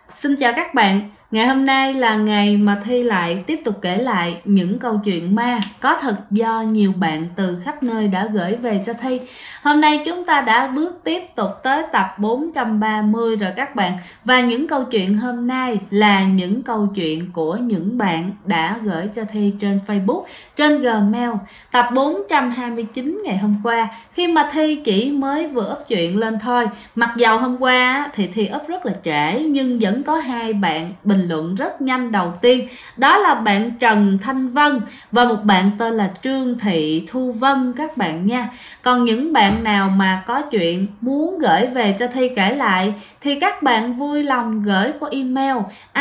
Xin chào các bạn, ngày hôm nay là ngày mà Thi lại tiếp tục kể lại những câu chuyện ma có thật do nhiều bạn từ khắp nơi đã gửi về cho Thi. Hôm nay chúng ta đã bước tiếp tục tới tập 430 rồi các bạn. Và những câu chuyện hôm nay là những câu chuyện của những bạn đã gửi cho Thi trên Facebook, trên Gmail. Tập 429 ngày hôm qua, khi mà Thi chỉ mới vừa up chuyện lên thôi. Mặc dầu hôm qua thì Thi up rất là trễ, nhưng vẫn có hai bạn bình luận rất nhanh. Đầu tiên đó là bạn Trần Thanh Vân và một bạn tên là Trương Thị Thu Vân các bạn nha. Còn những bạn nào mà có chuyện muốn gửi về cho Thi kể lại thì các bạn vui lòng gửi qua email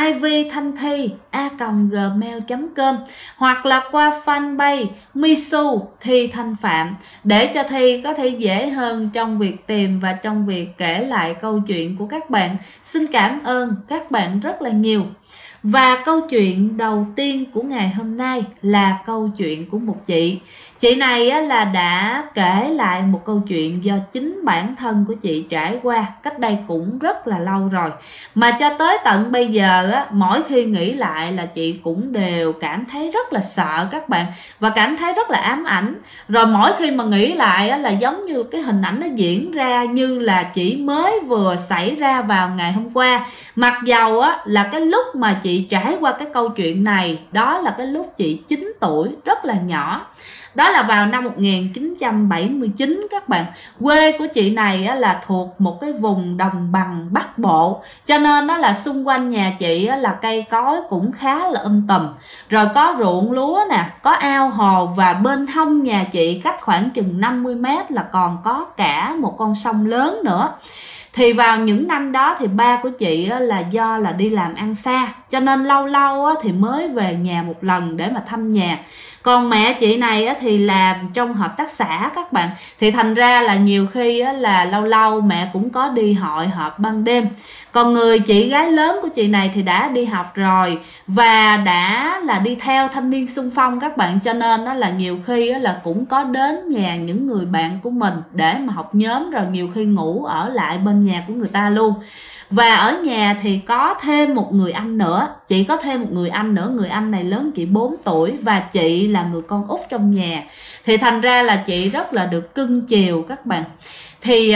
ivthanthi@gmail.com hoặc là qua fanpage Misu Thi Thanh Phạm để cho Thi có thể dễ hơn trong việc tìm và trong việc kể lại câu chuyện của các bạn. Xin cảm ơn các bạn rất là nhiều. Và câu chuyện đầu tiên của ngày hôm nay là câu chuyện của một chị. Chị này là đã kể lại một câu chuyện do chính bản thân của chị trải qua cách đây cũng rất là lâu rồi. Mà cho tới tận bây giờ mỗi khi nghĩ lại là chị cũng đều cảm thấy rất là sợ các bạn, và cảm thấy rất là ám ảnh. Rồi mỗi khi mà nghĩ lại là giống như cái hình ảnh nó diễn ra như là chỉ mới vừa xảy ra vào ngày hôm qua. Mặc dầu là cái lúc mà chị trải qua cái câu chuyện này, đó là cái lúc chị 9 tuổi, rất là nhỏ. Đó là vào năm 1979 các bạn. Quê của chị này là thuộc một cái vùng đồng bằng Bắc Bộ, cho nên đó là xung quanh nhà chị là cây cối cũng khá là tùm. Rồi có ruộng lúa nè, có ao hồ, và bên hông nhà chị cách khoảng chừng 50 mét là còn có cả một con sông lớn nữa. Thì vào những năm đó thì ba của chị là do là đi làm ăn xa, cho nên lâu lâu thì mới về nhà một lần để mà thăm nhà. Còn mẹ chị này thì làm trong hợp tác xã các bạn, thì thành ra là nhiều khi là lâu lâu mẹ cũng có đi hội họp ban đêm. Còn người chị gái lớn của chị này thì đã đi học rồi và đã là đi theo thanh niên xung phong các bạn, cho nên là nhiều khi là cũng có đến nhà những người bạn của mình để mà học nhóm, rồi nhiều khi ngủ ở lại bên nhà của người ta luôn. Và ở nhà thì có thêm một người anh nữa, chị có thêm một người anh nữa. Người anh này lớn chị 4 tuổi và chị là người con út trong nhà, thì thành ra là chị rất là được cưng chiều các bạn. Thì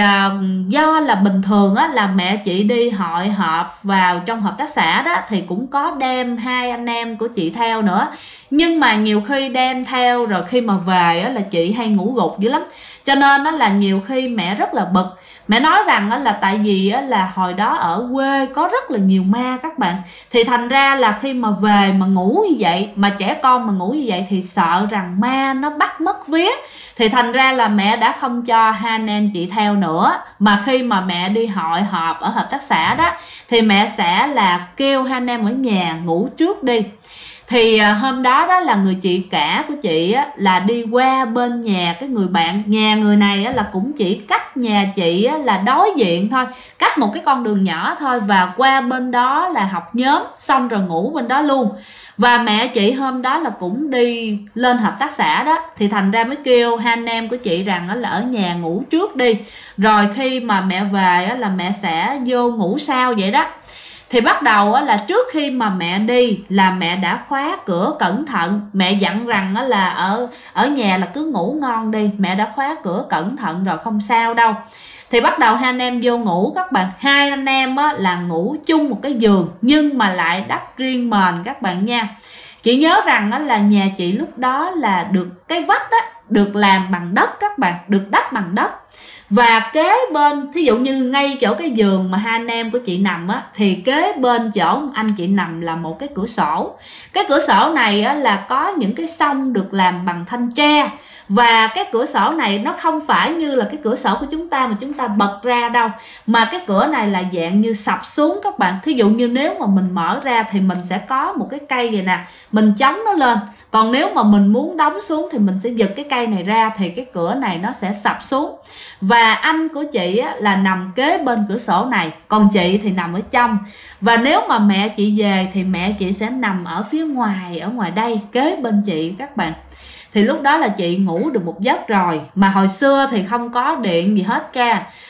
do là bình thường là mẹ chị đi hội họp vào trong hợp tác xã đó thì cũng có đem hai anh em của chị theo nữa. Nhưng mà nhiều khi đem theo rồi khi mà về là chị hay ngủ gục dữ lắm, cho nên là nhiều khi mẹ rất là bực. Mẹ nói rằng là tại vì là hồi đó ở quê có rất là nhiều ma các bạn, thì thành ra là khi mà về mà ngủ như vậy, mà trẻ con mà ngủ như vậy thì sợ rằng ma nó bắt mất vía. Thì thành ra là mẹ đã không cho hai anh em chị theo nữa, mà khi mà mẹ đi hội họp ở hợp tác xã đó thì mẹ sẽ là kêu hai anh em ở nhà ngủ trước đi. Thì hôm đó đó là người chị cả của chị là đi qua bên nhà cái người bạn. Nhà người này là cũng chỉ cách nhà chị là đối diện thôi, cách một cái con đường nhỏ thôi, và qua bên đó là học nhóm xong rồi ngủ bên đó luôn. Và mẹ chị hôm đó là cũng đi lên hợp tác xã đó, thì thành ra mới kêu hai anh em của chị rằng là ở nhà ngủ trước đi, rồi khi mà mẹ về là mẹ sẽ vô ngủ sau vậy đó. Thì bắt đầu là trước khi mà mẹ đi là mẹ đã khóa cửa cẩn thận. Mẹ dặn rằng là ở nhà là cứ ngủ ngon đi, mẹ đã khóa cửa cẩn thận rồi, không sao đâu. Thì bắt đầu hai anh em vô ngủ các bạn. Hai anh em là ngủ chung một cái giường nhưng mà lại đắp riêng mền các bạn nha. Chị nhớ rằng là nhà chị lúc đó là được cái vách được làm bằng đất các bạn, được đắp bằng đất. Và kế bên, thí dụ như ngay chỗ cái giường mà hai anh em của chị nằm thì kế bên chỗ anh chị nằm là một cái cửa sổ. Cái cửa sổ này là có những cái xông được làm bằng thanh tre. Và cái cửa sổ này nó không phải như là cái cửa sổ của chúng ta mà chúng ta bật ra đâu, mà cái cửa này là dạng như sập xuống các bạn. Thí dụ như nếu mà mình mở ra thì mình sẽ có một cái cây vậy nè, mình chống nó lên. Còn nếu mà mình muốn đóng xuống thì mình sẽ giật cái cây này ra, thì cái cửa này nó sẽ sập xuống. Và anh của chị là nằm kế bên cửa sổ này, còn chị thì nằm ở trong. Và nếu mà mẹ chị về thì mẹ chị sẽ nằm ở phía ngoài, ở ngoài đây kế bên chị các bạn. Thì lúc đó là chị ngủ được một giấc rồi. Mà hồi xưa thì không có điện gì hết ca.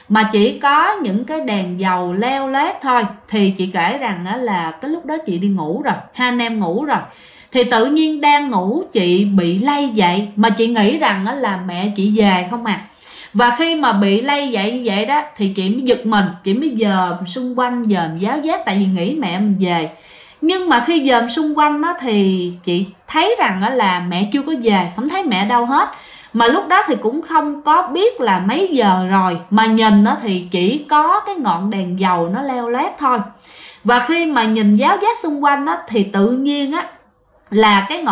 mà chỉ có những cái đèn dầu leo lét thôi, thì chị kể rằng là cái lúc đó chị đi ngủ rồi, hai anh em ngủ rồi, thì tự nhiên đang ngủ chị bị lay dậy, mà chị nghĩ rằng là mẹ chị về không à. Và khi mà bị lay dậy như vậy đó thì chị mới giật mình, chị mới dòm xung quanh, dòm giáo giác, tại vì nghĩ mẹ mình về. Nhưng mà khi dòm xung quanh đó thì chị thấy rằng là mẹ chưa có về, không thấy mẹ đâu hết. Mà lúc đó thì cũng không có biết là mấy giờ rồi, mà nhìn đó thì chỉ có cái ngọn đèn dầu nó leo lét thôi. Và khi mà nhìn giáo giác xung quanh đó thì tự nhiên á là cái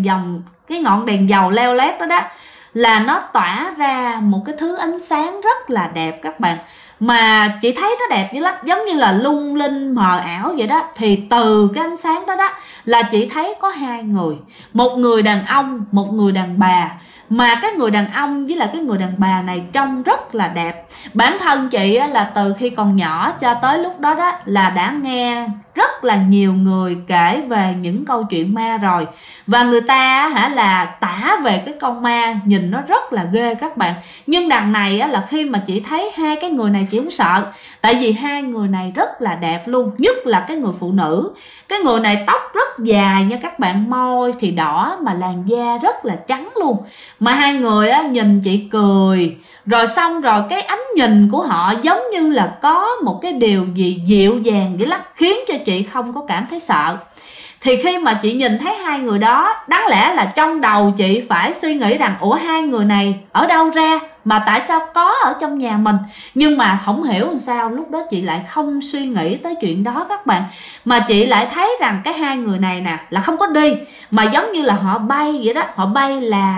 ngọn đèn dầu leo lét đó là nó tỏa ra một cái thứ ánh sáng rất là đẹp các bạn. Mà chị thấy nó đẹp dữ lắm, giống như là lung linh mờ ảo vậy đó. Thì từ cái ánh sáng đó là chị thấy có hai người, một người đàn ông, một người đàn bà. Mà cái người đàn ông với lại cái người đàn bà này trông rất là đẹp. Bản thân chị là từ khi còn nhỏ cho tới lúc đó là đã nghe rất là nhiều người kể về những câu chuyện ma rồi. Và người ta là tả về cái con ma nhìn nó rất là ghê các bạn. Nhưng đằng này là khi mà chị thấy hai cái người này chị không sợ, tại vì hai người này rất là đẹp luôn. Nhất là cái người phụ nữ, cái người này tóc rất dài nha các bạn, môi thì đỏ mà làn da rất là trắng luôn. Mà hai người nhìn chị cười, rồi xong rồi cái ánh nhìn của họ giống như là có một cái điều gì dịu dàng vậy lắm, khiến cho chị không có cảm thấy sợ. Thì khi mà chị nhìn thấy hai người đó, đáng lẽ là trong đầu chị phải suy nghĩ rằng ủa hai người này ở đâu ra, mà tại sao có ở trong nhà mình. Nhưng mà không hiểu làm sao lúc đó chị lại không suy nghĩ tới chuyện đó các bạn. Mà chị lại thấy rằng cái hai người này nè là không có đi, mà giống như là họ bay vậy đó. Họ bay là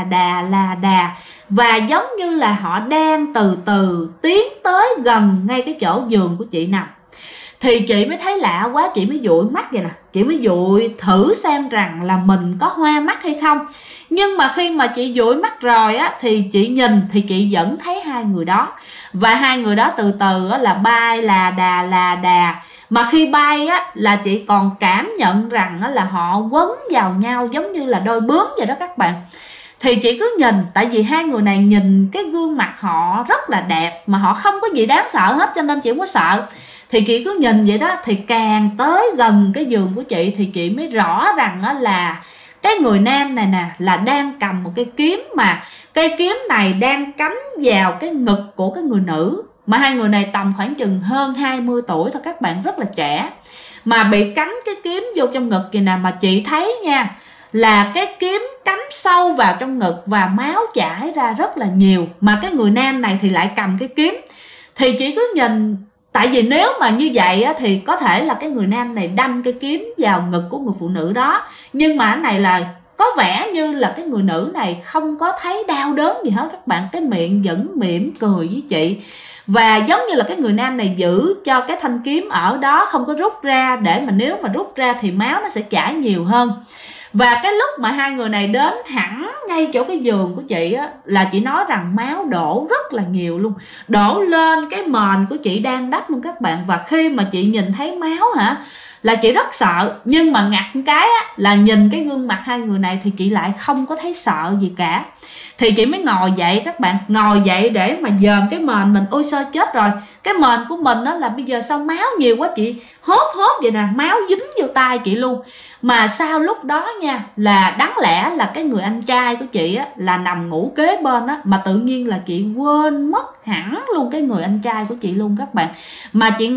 đà, và giống như là họ đang từ từ tiến tới gần ngay cái chỗ giường của chị nằm. Thì chị mới thấy lạ quá, chị mới dụi mắt vậy nè, chị mới dụi thử xem rằng là mình có hoa mắt hay không. Nhưng mà khi mà chị dụi mắt rồi thì chị nhìn thì chị vẫn thấy hai người đó. Và hai người đó từ từ là bay là đà. Mà khi bay là chị còn cảm nhận rằng là họ quấn vào nhau giống như là đôi bướm vậy đó các bạn. Thì chị cứ nhìn, tại vì hai người này nhìn cái gương mặt họ rất là đẹp, mà họ không có gì đáng sợ hết, cho nên chị không có sợ. Thì chị cứ nhìn vậy đó, thì càng tới gần cái giường của chị thì chị mới rõ rằng là cái người nam này nè là đang cầm một cây kiếm, mà cây kiếm này đang cắm vào cái ngực của cái người nữ. Mà hai người này tầm khoảng chừng hơn 20 tuổi thôi các bạn, rất là trẻ. Mà bị cắm cái kiếm vô trong ngực vậy nè, mà chị thấy nha là cái kiếm cắm sâu vào trong ngực và máu chảy ra rất là nhiều. Mà cái người nam này thì lại cầm cái kiếm. Thì chị cứ nhìn, tại vì nếu mà như vậy thì có thể là cái người nam này đâm cái kiếm vào ngực của người phụ nữ đó. Nhưng mà cái này là có vẻ như là cái người nữ này không có thấy đau đớn gì hết các bạn. Cái miệng vẫn mỉm cười với chị. Và giống như là cái người nam này giữ cho cái thanh kiếm ở đó, không có rút ra, để mà nếu mà rút ra thì máu nó sẽ chảy nhiều hơn. Và cái lúc mà hai người này đến hẳn ngay chỗ cái giường của chị là chị nói rằng máu đổ rất là nhiều luôn, đổ lên cái mền của chị đang đắp luôn các bạn. Và khi mà chị nhìn thấy máu là chị rất sợ. Nhưng mà ngặt cái là nhìn cái gương mặt hai người này thì chị lại không có thấy sợ gì cả. Thì chị mới ngồi dậy các bạn, ngồi dậy để mà dòm cái mền mình. Ôi sao chết rồi, cái mền của mình là bây giờ sao máu nhiều quá, chị hốt vậy nè, máu dính vô tay chị luôn. Mà sau lúc đó nha, là đáng lẽ là cái người anh trai của chị là nằm ngủ kế bên mà tự nhiên là chị quên mất hẳn luôn cái người anh trai của chị luôn các bạn. Mà chị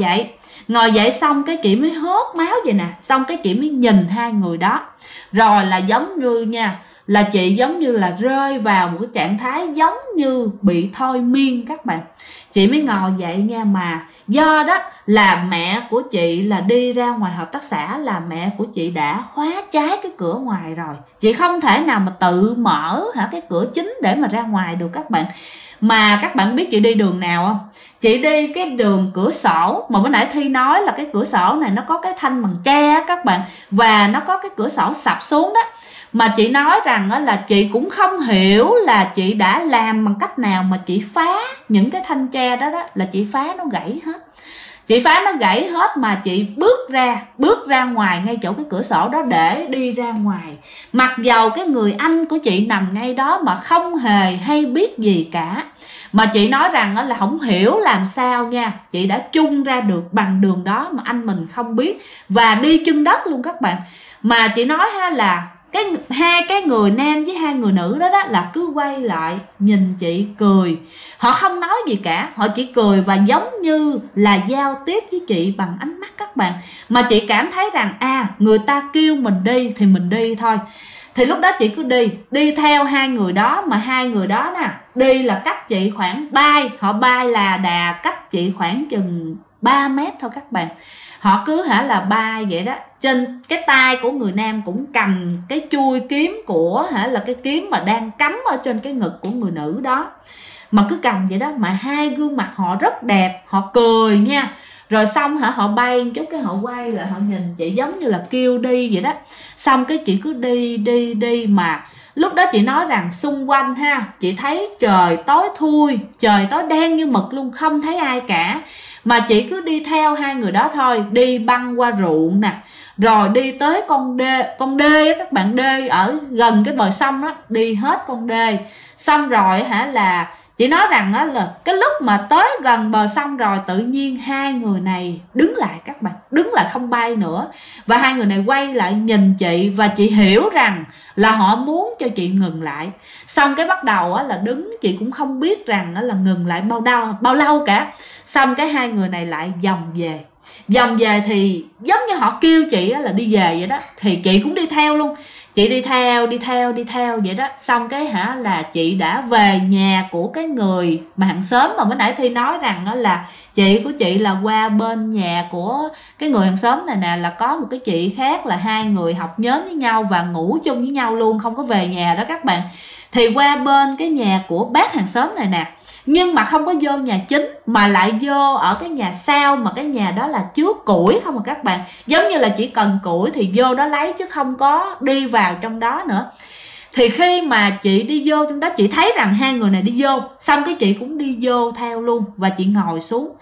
ngồi dậy xong cái chị mới hốt máu vậy nè, xong cái chị mới nhìn hai người đó. Rồi là giống như nha, là chị giống như là rơi vào một cái trạng thái giống như bị thôi miên các bạn. Chị mới ngồi dậy nha, mà do đó là mẹ của chị là đi ra ngoài hợp tác xã, là mẹ của chị đã khóa trái cái cửa ngoài rồi. Chị không thể nào mà tự mở cái cửa chính để mà ra ngoài được các bạn. Mà các bạn biết chị đi đường nào không? Chị đi cái đường cửa sổ, mà bữa nãy Thi nói là cái cửa sổ này nó có cái thanh bằng tre các bạn, và nó có cái cửa sổ sập xuống đó. Mà chị nói rằng là chị cũng không hiểu là chị đã làm bằng cách nào mà chị phá những cái thanh tre đó là chị phá nó gãy hết. Chị phá nó gãy hết mà chị bước ra ngoài ngay chỗ cái cửa sổ đó để đi ra ngoài. Mặc dầu cái người anh của chị nằm ngay đó mà không hề hay biết gì cả. Mà chị nói rằng là không hiểu làm sao nha, chị đã chung ra được bằng đường đó mà anh mình không biết, và đi chân đất luôn các bạn. Mà chị nói ha là hai cái người nam với hai người nữ đó là cứ quay lại nhìn chị cười. Họ không nói gì cả, họ chỉ cười và giống như là giao tiếp với chị bằng ánh mắt các bạn. Mà chị cảm thấy rằng người ta kêu mình đi thì mình đi thôi. Thì lúc đó chị cứ đi theo hai người đó, mà hai người đó nè đi là cách chị khoảng họ bay là đà cách chị khoảng chừng 3 mét thôi các bạn. Họ cứ là bay vậy đó. Trên cái tay của người nam cũng cầm cái chui kiếm của là cái kiếm mà đang cắm ở trên cái ngực của người nữ đó, mà cứ cầm vậy đó. Mà hai gương mặt họ rất đẹp, họ cười nha. Rồi xong họ bay chút cái họ quay lại họ nhìn chị giống như là kêu đi vậy đó. Xong cái chị cứ đi mà lúc đó chị nói rằng xung quanh chị thấy trời tối thui, trời tối đen như mực luôn, không thấy ai cả. Mà chị cứ đi theo hai người đó thôi, đi băng qua ruộng nè, rồi đi tới con đê á các bạn, đê ở gần cái bờ sông đó, đi hết con đê. Xong rồi là chị nói rằng là cái lúc mà tới gần bờ sông rồi, tự nhiên hai người này đứng lại các bạn, đứng lại không bay nữa. Và hai người này quay lại nhìn chị, và chị hiểu rằng là họ muốn cho chị ngừng lại. Xong cái bắt đầu là đứng, chị cũng không biết rằng là ngừng lại bao lâu cả. Xong cái hai người này lại vòng về thì giống như họ kêu chị là đi về vậy đó, thì chị cũng đi theo luôn. Chị đi theo vậy đó. Xong cái là chị đã về nhà của cái người mà hàng xóm mà mới nãy Thi nói rằng là chị của chị là qua bên nhà của cái người hàng xóm này nè, là có một cái chị khác, là hai người học nhóm với nhau và ngủ chung với nhau luôn, không có về nhà đó các bạn. Thì qua bên cái nhà của bác hàng xóm này nè, nhưng mà không có vô nhà chính mà lại vô ở cái nhà sau, mà cái nhà đó là chứa củi không à các bạn. Giống như là chỉ cần củi thì vô đó lấy, chứ không có đi vào trong đó nữa. Thì khi mà chị đi vô trong đó, chị thấy rằng hai người này đi vô, xong cái chị cũng đi vô theo luôn. Và chị ngồi xuống,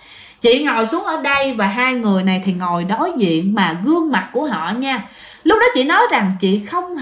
ở đây, và hai người này thì ngồi đối diện. Mà gương mặt của họ nha, lúc đó chị nói rằng chị không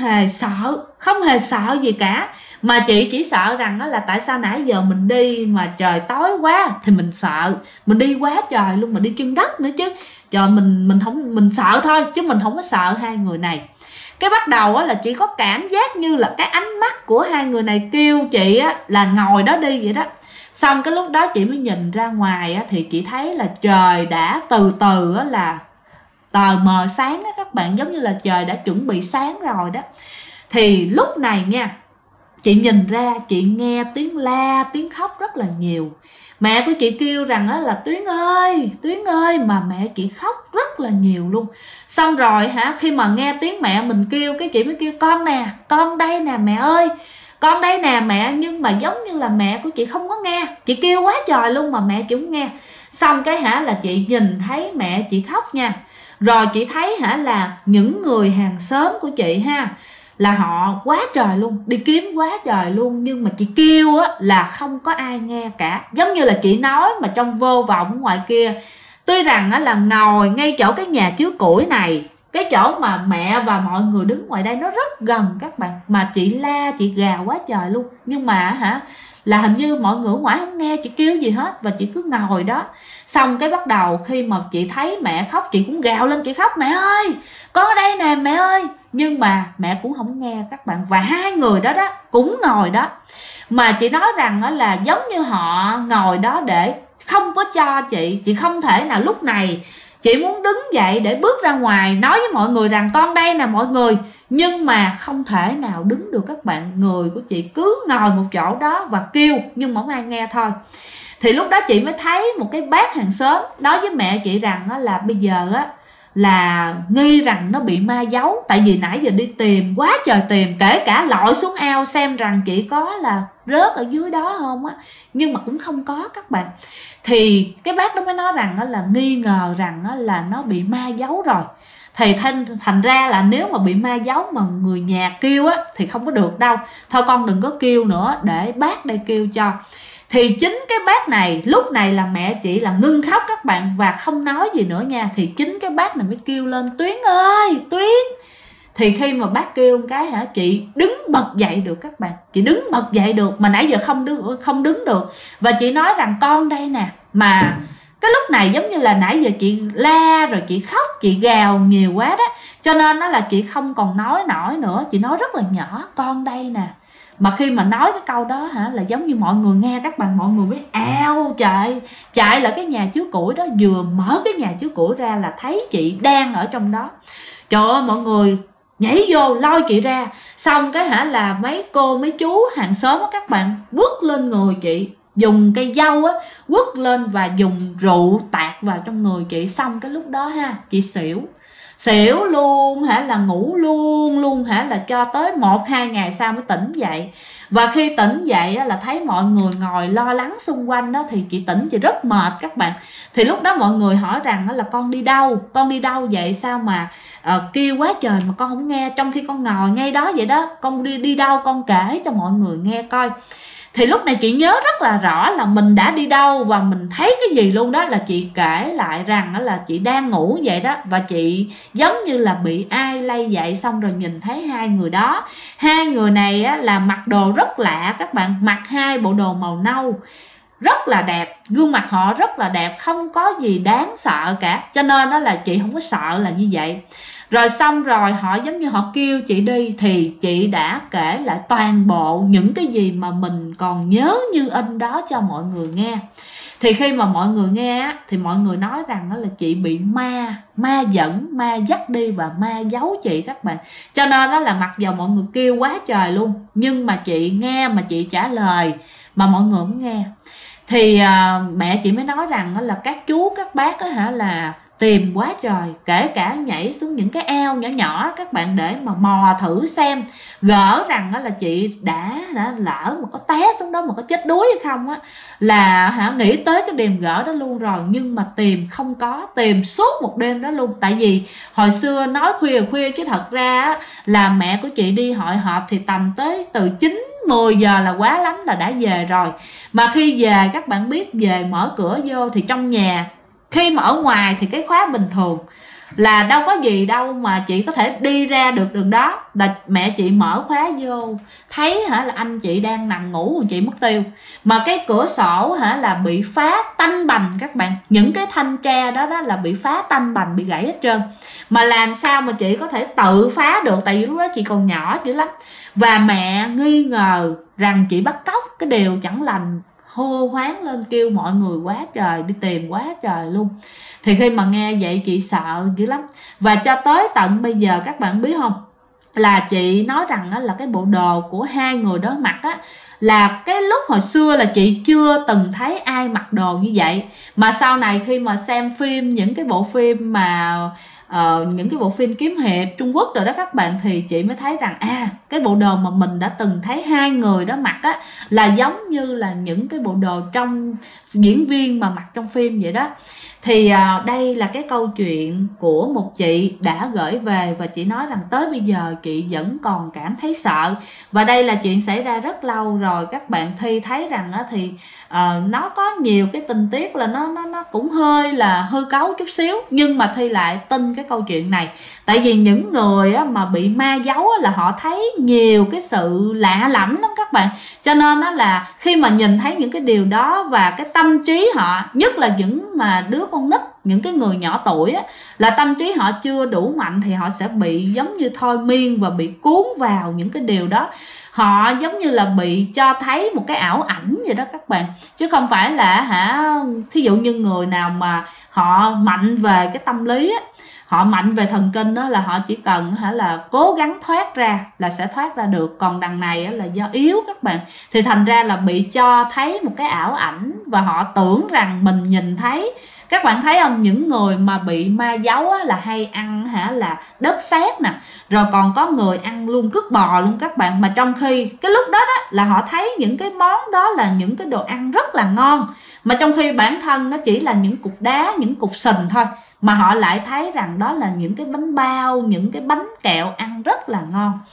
hề sợ gì cả. Mà chị chỉ sợ rằng là tại sao nãy giờ mình đi mà trời tối quá thì mình sợ, mình đi quá trời luôn, mà đi chân đất nữa chứ. Trời, mình sợ thôi chứ mình không có sợ hai người này. Cái bắt đầu là chị có cảm giác như là cái ánh mắt của hai người này kêu chị là ngồi đó đi vậy đó. Xong cái lúc đó chị mới nhìn ra ngoài thì chị thấy là trời đã từ từ là tờ mờ sáng đó các bạn, giống như là trời đã chuẩn bị sáng rồi đó. Thì lúc này nha, chị nhìn ra, chị nghe tiếng la, tiếng khóc rất là nhiều. Mẹ của chị kêu rằng là Tuyến ơi, mà mẹ chị khóc rất là nhiều luôn. Xong rồi khi mà nghe tiếng mẹ mình kêu, cái chị mới kêu con đây nè mẹ ơi, con đây nè mẹ. Nhưng mà giống như là mẹ của chị không có nghe, chị kêu quá trời luôn mà mẹ chị không nghe. Xong cái là chị nhìn thấy mẹ chị khóc nha. Rồi chị thấy là những người hàng xóm của chị là họ quá trời luôn, đi kiếm quá trời luôn. Nhưng mà chị kêu là không có ai nghe cả. Giống như là chị nói mà trong vô vọng ngoài kia. Tuy rằng là ngồi ngay chỗ cái nhà chứa củi này, cái chỗ mà mẹ và mọi người đứng ngoài đây nó rất gần các bạn, mà chị la, chị gào quá trời luôn. Nhưng mà là hình như mọi người ở ngoài không nghe chị kêu gì hết, và chị cứ ngồi đó. Xong cái bắt đầu khi mà chị thấy mẹ khóc, chị cũng gào lên chị khóc: mẹ ơi, con ở đây nè mẹ ơi. Nhưng mà mẹ cũng không nghe các bạn. Và hai người đó cũng ngồi đó. Mà chị nói rằng là giống như họ ngồi đó để không có cho chị không thể nào lúc này chị muốn đứng dậy để bước ra ngoài nói với mọi người rằng con đây nè mọi người, nhưng mà không thể nào đứng được các bạn. Người của chị cứ ngồi một chỗ đó và kêu nhưng mà không ai nghe thôi. Thì lúc đó chị mới thấy một cái bác hàng xóm nói với mẹ chị rằng là bây giờ là nghi rằng nó bị ma giấu. Tại vì nãy giờ đi tìm quá trời tìm, kể cả lội xuống ao xem rằng chị có là rớt ở dưới đó không nhưng mà cũng không có các bạn. Thì cái bác đó mới nói rằng là nghi ngờ rằng là nó bị ma giấu rồi. Thì thành ra là nếu mà bị ma giấu mà người nhà kêu thì không có được đâu. Thôi con đừng có kêu nữa, để bác đây kêu cho. Thì chính cái bác này, lúc này là mẹ chị là ngưng khóc các bạn, và không nói gì nữa nha. Thì chính cái bác này mới kêu lên: Tuyến ơi, Tuyến. Thì khi mà bác kêu cái hả, chị đứng bật dậy được các bạn. Chị đứng bật dậy được, mà nãy giờ không đứng được. Và chị nói rằng con đây nè. Mà cái lúc này giống như là nãy giờ chị la rồi, chị khóc, chị gào nhiều quá đó, cho nên đó là chị không còn nói nổi nữa. Chị nói rất là nhỏ: con đây nè. Mà khi mà nói cái câu đó hả, là giống như mọi người nghe các bạn, mọi người mới ào chạy lại cái nhà chứa củi đó. Vừa mở cái nhà chứa củi ra là thấy chị đang ở trong đó. Trời ơi, mọi người nhảy vô lôi chị ra. Xong cái hả là mấy cô mấy chú hàng xóm á các bạn, quất lên người chị, dùng cây dâu á quất lên và dùng rượu tạt vào trong người chị. Xong cái lúc đó ha, chị xỉu luôn hả, là ngủ luôn hả, là cho tới 1-2 ngày sau mới tỉnh dậy. Và khi tỉnh dậy á, là thấy mọi người ngồi lo lắng xung quanh đó, thì chị tỉnh, chị rất mệt các bạn. Thì lúc đó mọi người hỏi rằng là con đi đâu vậy, sao mà kêu quá trời mà con không nghe, trong khi con ngồi ngay đó vậy đó. Con đi đâu, con kể cho mọi người nghe coi. Thì lúc này chị nhớ rất là rõ là mình đã đi đâu và mình thấy cái gì luôn đó. Là chị kể lại rằng là chị đang ngủ vậy đó, và chị giống như là bị ai lay dậy, xong rồi nhìn thấy hai người đó. Hai người này á, là mặc đồ rất lạ các bạn, mặc hai bộ đồ màu nâu rất là đẹp, gương mặt họ rất là đẹp, không có gì đáng sợ cả. Cho nên đó là chị không có sợ là như vậy. Rồi xong rồi họ giống như họ kêu chị đi, thì chị đã kể lại toàn bộ những cái gì mà mình còn nhớ như in đó cho mọi người nghe. Thì khi mà mọi người nghe á, thì mọi người nói rằng đó là chị bị ma dẫn, ma dắt đi và ma giấu chị các bạn. Cho nên đó là mặc dù mọi người kêu quá trời luôn, nhưng mà chị nghe, mà chị trả lời mà mọi người không nghe. Thì mẹ chị mới nói rằng đó là các chú các bác đó hả, là tìm quá trời, kể cả nhảy xuống những cái ao nhỏ nhỏ các bạn, để mà mò thử xem gỡ rằng đó là chị đã lỡ mà có té xuống đó mà có chết đuối hay không á, là hả nghĩ tới cái đêm gỡ đó luôn rồi. Nhưng mà tìm không có, tìm suốt một đêm đó luôn. Tại vì hồi xưa nói khuya chứ thật ra á, là mẹ của chị đi hội họp thì tầm tới từ 9-10 giờ là quá lắm là đã về rồi. Mà khi về các bạn biết, về mở cửa vô thì trong nhà, khi mà ở ngoài thì cái khóa bình thường là đâu có gì đâu mà chị có thể đi ra được đường đó. Là mẹ chị mở khóa vô thấy hả là anh chị đang nằm ngủ, còn chị mất tiêu. Mà cái cửa sổ hả là bị phá tanh bành các bạn, những cái thanh tre đó là bị phá tanh bành, bị gãy hết trơn. Mà làm sao mà chị có thể tự phá được, tại vì lúc đó chị còn nhỏ dữ lắm. Và mẹ nghi ngờ rằng chị bắt cóc, cái điều chẳng lành hô hoáng lên kêu mọi người quá trời, đi tìm quá trời luôn. Thì khi mà nghe vậy chị sợ dữ lắm. Và cho tới tận bây giờ các bạn biết không, là chị nói rằng là cái bộ đồ của hai người đó mặc á, là cái lúc hồi xưa là chị chưa từng thấy ai mặc đồ như vậy. Mà sau này khi mà xem phim, những cái bộ phim mà những cái bộ phim kiếm hiệp Trung Quốc rồi đó các bạn, thì chị mới thấy rằng cái bộ đồ mà mình đã từng thấy hai người đó mặc á, là giống như là những cái bộ đồ trong diễn viên mà mặc trong phim vậy đó. Thì đây là cái câu chuyện của một chị đã gửi về, và chị nói rằng tới bây giờ chị vẫn còn cảm thấy sợ. Và đây là chuyện xảy ra rất lâu rồi các bạn. Thi thấy rằng thì nó có nhiều cái tình tiết là nó cũng hơi là hư cấu chút xíu, nhưng mà Thi lại tin cái câu chuyện này. Tại vì những người mà bị ma giấu là họ thấy nhiều cái sự lạ lẫm lắm các bạn. Cho nên là khi mà nhìn thấy những cái điều đó, và cái tâm trí họ, nhất là những mà đứa con nít, những cái người nhỏ tuổi á, là tâm trí họ chưa đủ mạnh, thì họ sẽ bị giống như thôi miên và bị cuốn vào những cái điều đó. Họ giống như là bị cho thấy một cái ảo ảnh vậy đó các bạn, chứ không phải là thí dụ như người nào mà họ mạnh về cái tâm lý á, họ mạnh về thần kinh đó, là họ chỉ cần là cố gắng thoát ra là sẽ thoát ra được. Còn đằng này là do yếu các bạn, thì thành ra là bị cho thấy một cái ảo ảnh, và họ tưởng rằng mình nhìn thấy. Các bạn thấy không, những người mà bị ma giấu là hay ăn là đất sét nè, rồi còn có người ăn luôn cứt bò luôn các bạn. Mà trong khi cái lúc đó là họ thấy những cái món đó là những cái đồ ăn rất là ngon, mà trong khi bản thân nó chỉ là những cục đá, những cục sình thôi, mà họ lại thấy rằng đó là những cái bánh bao, những cái bánh kẹo ăn rất là ngon.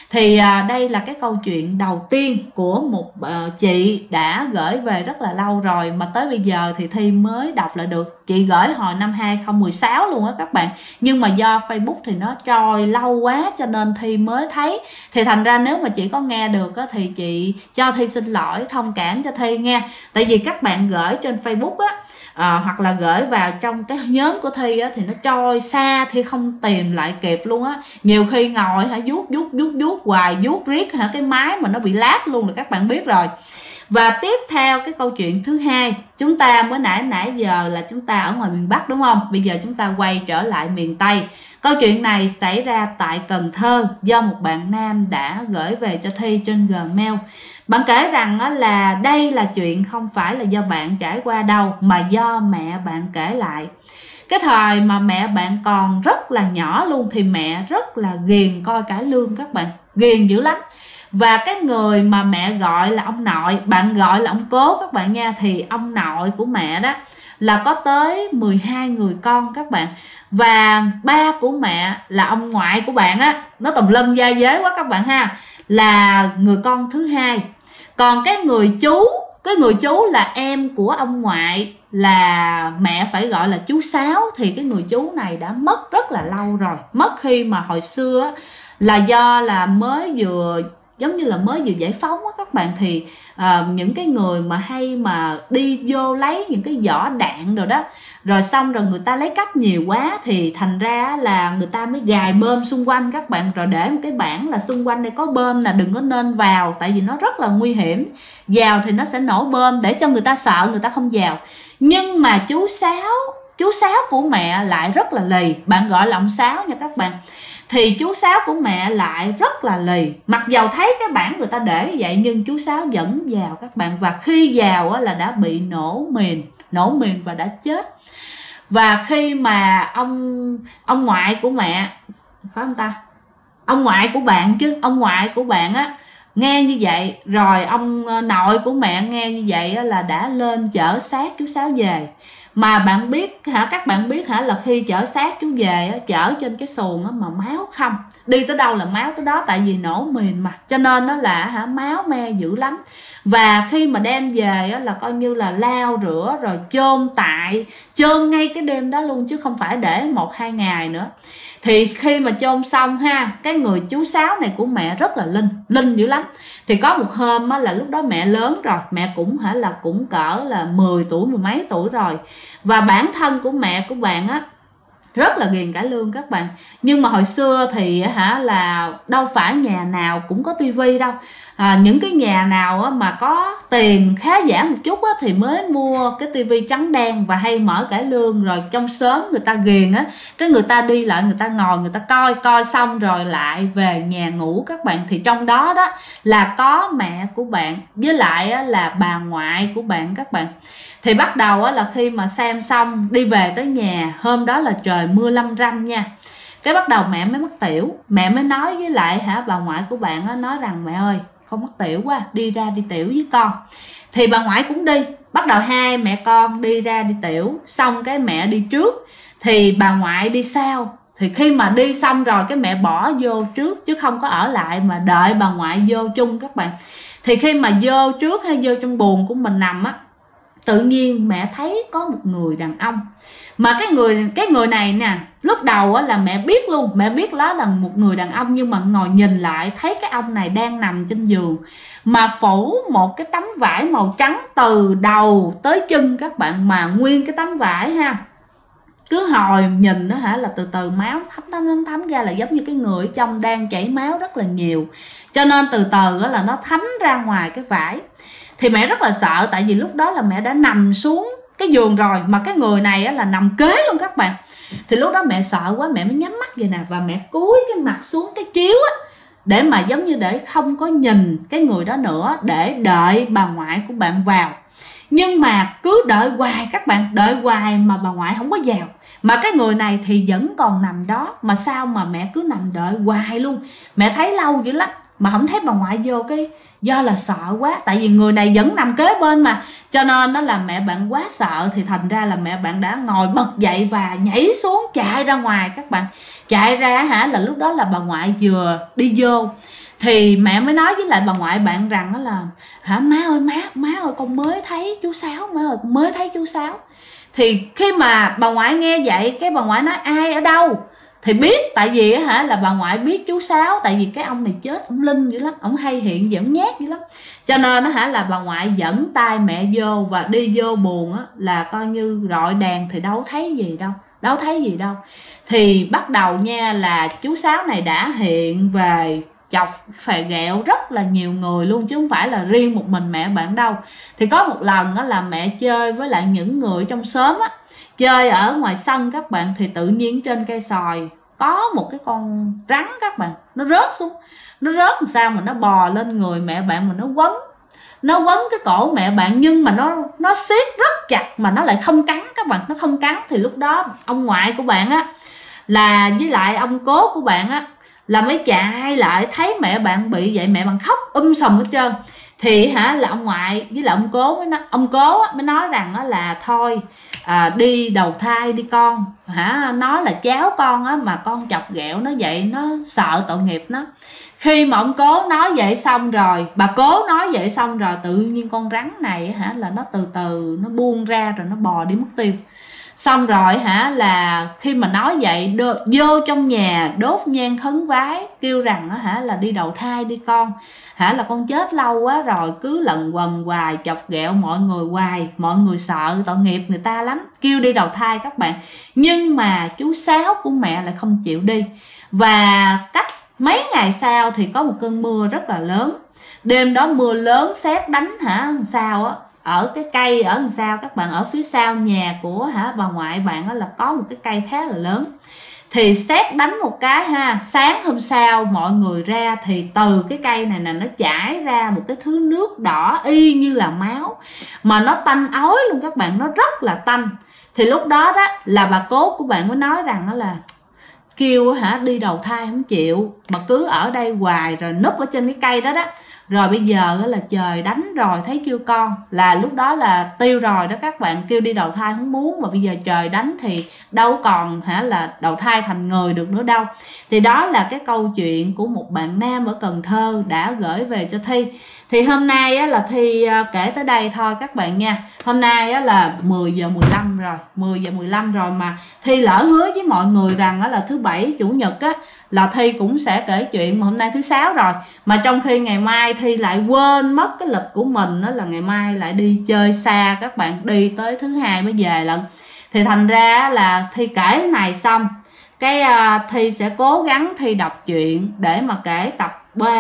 Thì đây là cái câu chuyện đầu tiên của một chị đã gửi về rất là lâu rồi, mà tới bây giờ thì Thi mới đọc lại được. Chị gửi hồi năm 2016 luôn á các bạn, nhưng mà do Facebook thì nó trôi lâu quá cho nên Thi mới thấy. Thì thành ra nếu mà chị có nghe được á, thì chị cho Thi xin lỗi, thông cảm cho Thi nha. Tại vì các bạn gửi trên Facebook á, hoặc là gửi vào trong cái nhóm của Thi á, thì nó trôi xa, Thi không tìm lại kịp luôn á. Nhiều khi ngồi vuốt hoài, vuốt riết cái máy mà nó bị lag luôn rồi các bạn biết rồi. Và tiếp theo cái câu chuyện thứ hai, chúng ta mới nãy giờ là chúng ta ở ngoài miền Bắc đúng không? Bây giờ chúng ta quay trở lại miền Tây. Câu chuyện này xảy ra tại Cần Thơ do một bạn nam đã gửi về cho Thi trên Gmail. Bạn kể rằng là đây là chuyện không phải là do bạn trải qua đâu, mà do mẹ bạn kể lại. Cái thời mà mẹ bạn còn rất là nhỏ luôn thì mẹ rất là ghiền coi cải lương các bạn, ghiền dữ lắm. Và cái người mà mẹ gọi là ông nội, bạn gọi là ông cố các bạn nha, thì ông nội của mẹ đó là có tới 12 người con các bạn. Và ba của mẹ là ông ngoại của bạn á, nó tùm lum gia giới quá các bạn ha, là người con thứ hai. Còn cái người chú là em của ông ngoại, là mẹ phải gọi là chú Sáu, thì cái người chú này đã mất rất là lâu rồi. Mất khi mà hồi xưa là do là mới vừa giống như là mới vừa giải phóng á các bạn, thì những cái người mà hay mà đi vô lấy những cái vỏ đạn rồi đó, rồi xong rồi người ta lấy cắp nhiều quá thì thành ra là người ta mới gài bơm xung quanh các bạn, rồi để một cái bảng là xung quanh đây có bơm là đừng có nên vào, tại vì nó rất là nguy hiểm, vào thì nó sẽ nổ bơm để cho người ta sợ, người ta không vào. Nhưng mà chú Sáu của mẹ lại rất là lì, bạn gọi là ông Sáu nha các bạn. Thì chú Sáu của mẹ lại rất là lì, mặc dầu thấy cái bảng người ta để vậy nhưng chú Sáu vẫn vào các bạn. Và khi vào là đã bị nổ mìn và đã chết. Và khi mà ông ngoại của mẹ, phải không ta, ông ngoại của bạn chứ, ông ngoại của bạn á nghe như vậy, rồi ông nội của mẹ nghe như vậy là đã lên chở xác chú Sáu về. Mà bạn biết hả, các bạn biết hả, là khi chở xác chú về, chở trên cái xuồng mà máu không, đi tới đâu là máu tới đó, tại vì nổ mìn mà, cho nên nó là máu me dữ lắm. Và khi mà đem về là coi như là lau rửa rồi chôn ngay cái đêm đó luôn, chứ không phải để 1-2 ngày nữa. Thì khi mà chôn xong ha, cái người chú Sáu này của mẹ rất là linh dữ lắm. Thì có một hôm là lúc đó mẹ lớn rồi, mẹ cũng cỡ là 10 tuổi, mười mấy tuổi rồi. Và bản thân của mẹ của bạn á rất là ghiền cải lương các bạn. Nhưng mà hồi xưa thì là đâu phải nhà nào cũng có tivi đâu. Những cái nhà nào mà có tiền khá giả một chút thì mới mua cái tivi trắng đen và hay mở cải lương. Rồi trong xóm người ta ghiền á, cái người ta đi lại, người ta ngồi, người ta coi xong rồi lại về nhà ngủ các bạn. Thì trong đó đó là có mẹ của bạn với lại là bà ngoại của bạn các bạn. Thì bắt đầu là khi mà xem xong đi về tới nhà, hôm đó là trời mưa lâm râm nha. Cái bắt đầu mẹ mới mất tiểu, mẹ mới nói với lại bà ngoại của bạn nói rằng mẹ ơi con mất tiểu quá, đi ra đi tiểu với con. Thì bà ngoại cũng đi, bắt đầu hai mẹ con đi ra đi tiểu, xong cái mẹ đi trước thì bà ngoại đi sau. Thì khi mà đi xong rồi cái mẹ bỏ vô trước chứ không có ở lại mà đợi bà ngoại vô chung các bạn. Thì khi mà vô trước hay vô trong buồng của mình nằm á, tự nhiên mẹ thấy có một người đàn ông. Mà cái người này nè, lúc đầu là mẹ biết luôn, mẹ biết đó là một người đàn ông, nhưng mà ngồi nhìn lại thấy cái ông này đang nằm trên giường mà phủ một cái tấm vải màu trắng từ đầu tới chân các bạn. Mà nguyên cái tấm vải ha, cứ hồi nhìn đó là từ từ máu thấm ra, là giống như cái người ở trong đang chảy máu rất là nhiều, cho nên từ từ là nó thấm ra ngoài cái vải. Thì mẹ rất là sợ, tại vì lúc đó là mẹ đã nằm xuống cái giường rồi, mà cái người này là nằm kế luôn các bạn. Thì lúc đó mẹ sợ quá, mẹ mới nhắm mắt vậy nè, và mẹ cúi cái mặt xuống cái chiếu để mà giống như để không có nhìn cái người đó nữa, để đợi bà ngoại của bạn vào. Nhưng mà cứ đợi hoài các bạn, đợi hoài mà bà ngoại không có vào. Mà cái người này thì vẫn còn nằm đó, mà sao mà mẹ cứ nằm đợi hoài luôn. Mẹ thấy lâu dữ lắm mà không thấy bà ngoại vô, cái do là sợ quá, tại vì người này vẫn nằm kế bên mà, cho nên đó là mẹ bạn quá sợ. Thì thành ra là mẹ bạn đã ngồi bật dậy và nhảy xuống chạy ra ngoài các bạn. Chạy ra là lúc đó là bà ngoại vừa đi vô. Thì mẹ mới nói với lại bà ngoại bạn rằng đó là hả má ơi, má ơi con mới thấy chú Sáu, má ơi con mới thấy chú Sáu. Thì khi mà bà ngoại nghe vậy, cái bà ngoại nói ai ở đâu, thì biết, tại vì hả là bà ngoại biết chú Sáu, tại vì cái ông này chết ông linh dữ lắm, ông hay hiện dẫn nhát dữ lắm, cho nên nó hả là bà ngoại dẫn tay mẹ vô và đi vô buồn á, là coi như rọi đèn thì đâu thấy gì đâu. Thì bắt đầu nha là chú Sáu này đã hiện về chọc phè ghẹo rất là nhiều người luôn, chứ không phải là riêng một mình mẹ bạn đâu. Thì có một lần đó là mẹ chơi với lại những người trong xóm á, chơi ở ngoài sân các bạn, thì tự nhiên trên cây xoài có một cái con rắn các bạn, nó rớt xuống. Nó rớt làm sao mà nó bò lên người mẹ bạn, mà nó quấn cái cổ mẹ bạn, nhưng mà nó siết rất chặt mà nó lại không cắn các bạn, nó không cắn. Thì lúc đó ông ngoại của bạn á là với lại ông cố của bạn á là mới chạy lại, thấy mẹ bạn bị vậy, mẹ bạn khóc sùm hết trơn. Thì hả là ông ngoại với lại ông cố mới nói rằng đó là thôi đi đầu thai đi con, hả nói là cháu con á mà con chọc ghẹo nó vậy, nó sợ tội nghiệp nó. Khi mà ông cố nói vậy xong rồi, bà cố nói vậy xong rồi, tự nhiên con rắn này hả là nó từ từ nó buông ra rồi nó bò đi mất tiêu. Xong rồi hả là khi mà nói vậy vô trong nhà đốt nhang khấn vái, kêu rằng hả là đi đầu thai đi con, hả là con chết lâu quá rồi, cứ lần quần hoài chọc ghẹo mọi người hoài, mọi người sợ tội nghiệp người ta lắm, kêu đi đầu thai các bạn. Nhưng mà chú Sáu của mẹ lại không chịu đi. Và cách mấy ngày sau thì có một cơn mưa rất là lớn. Đêm đó mưa lớn sét đánh hả sao á, ở cái cây ở đằng sau các bạn, ở phía sau nhà của hả bà ngoại bạn đó là có một cái cây khá là lớn. Thì sét đánh một cái ha, sáng hôm sau mọi người ra thì từ cái cây này nè nó chảy ra một cái thứ nước đỏ y như là máu, mà nó tanh ói luôn các bạn, nó rất là tanh. Thì lúc đó đó là bà cố của bạn mới nói rằng đó là kêu hả đi đầu thai không chịu, mà cứ ở đây hoài rồi núp ở trên cái cây đó đó. Rồi bây giờ là trời đánh rồi, thấy chưa con, là lúc đó là tiêu rồi đó các bạn, kêu đi đầu thai không muốn, mà bây giờ trời đánh thì đâu còn hả là đầu thai thành người được nữa đâu. Thì đó là cái câu chuyện của một bạn nam ở Cần Thơ đã gửi về cho Thi. Thì hôm nay á, là Thi kể tới đây thôi các bạn nha. Hôm nay á, là 10 giờ 15 rồi, 10 giờ 15 rồi mà Thi lỡ hứa với mọi người rằng á, là thứ Bảy Chủ nhật á, là Thi cũng sẽ kể chuyện, mà hôm nay thứ Sáu rồi. Mà trong khi ngày mai Thi lại quên mất cái lịch của mình, đó là ngày mai lại đi chơi xa các bạn, đi tới thứ Hai mới về lận. Thì thành ra là Thi kể cái này xong cái Thi sẽ cố gắng Thi đọc truyện để mà kể tập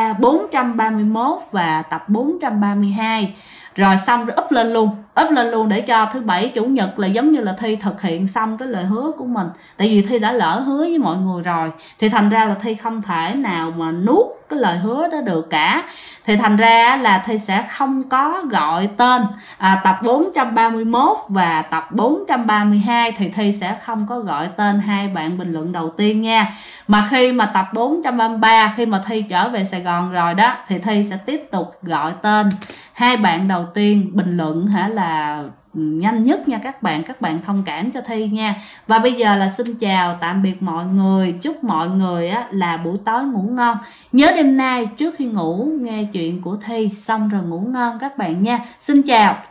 431 và tập 432, rồi xong rồi up lên luôn để cho thứ Bảy Chủ nhật là giống như là Thi thực hiện xong cái lời hứa của mình. Tại vì Thi đã lỡ hứa với mọi người rồi, thì thành ra là Thi không thể nào mà nuốt cái lời hứa đó được cả. Thì thành ra là Thi sẽ không có gọi tên tập 431 và tập 432, thì Thi sẽ không có gọi tên hai bạn bình luận đầu tiên nha. Mà khi mà tập 433, khi mà Thi trở về Sài Gòn rồi đó, thì Thi sẽ tiếp tục gọi tên hai bạn đầu tiên bình luận hả là nhanh nhất nha các bạn thông cảm cho Thi nha. Và bây giờ là xin chào tạm biệt mọi người, chúc mọi người á, là buổi tối ngủ ngon. Nhớ đêm nay trước khi ngủ nghe chuyện của Thi xong rồi ngủ ngon các bạn nha. Xin chào.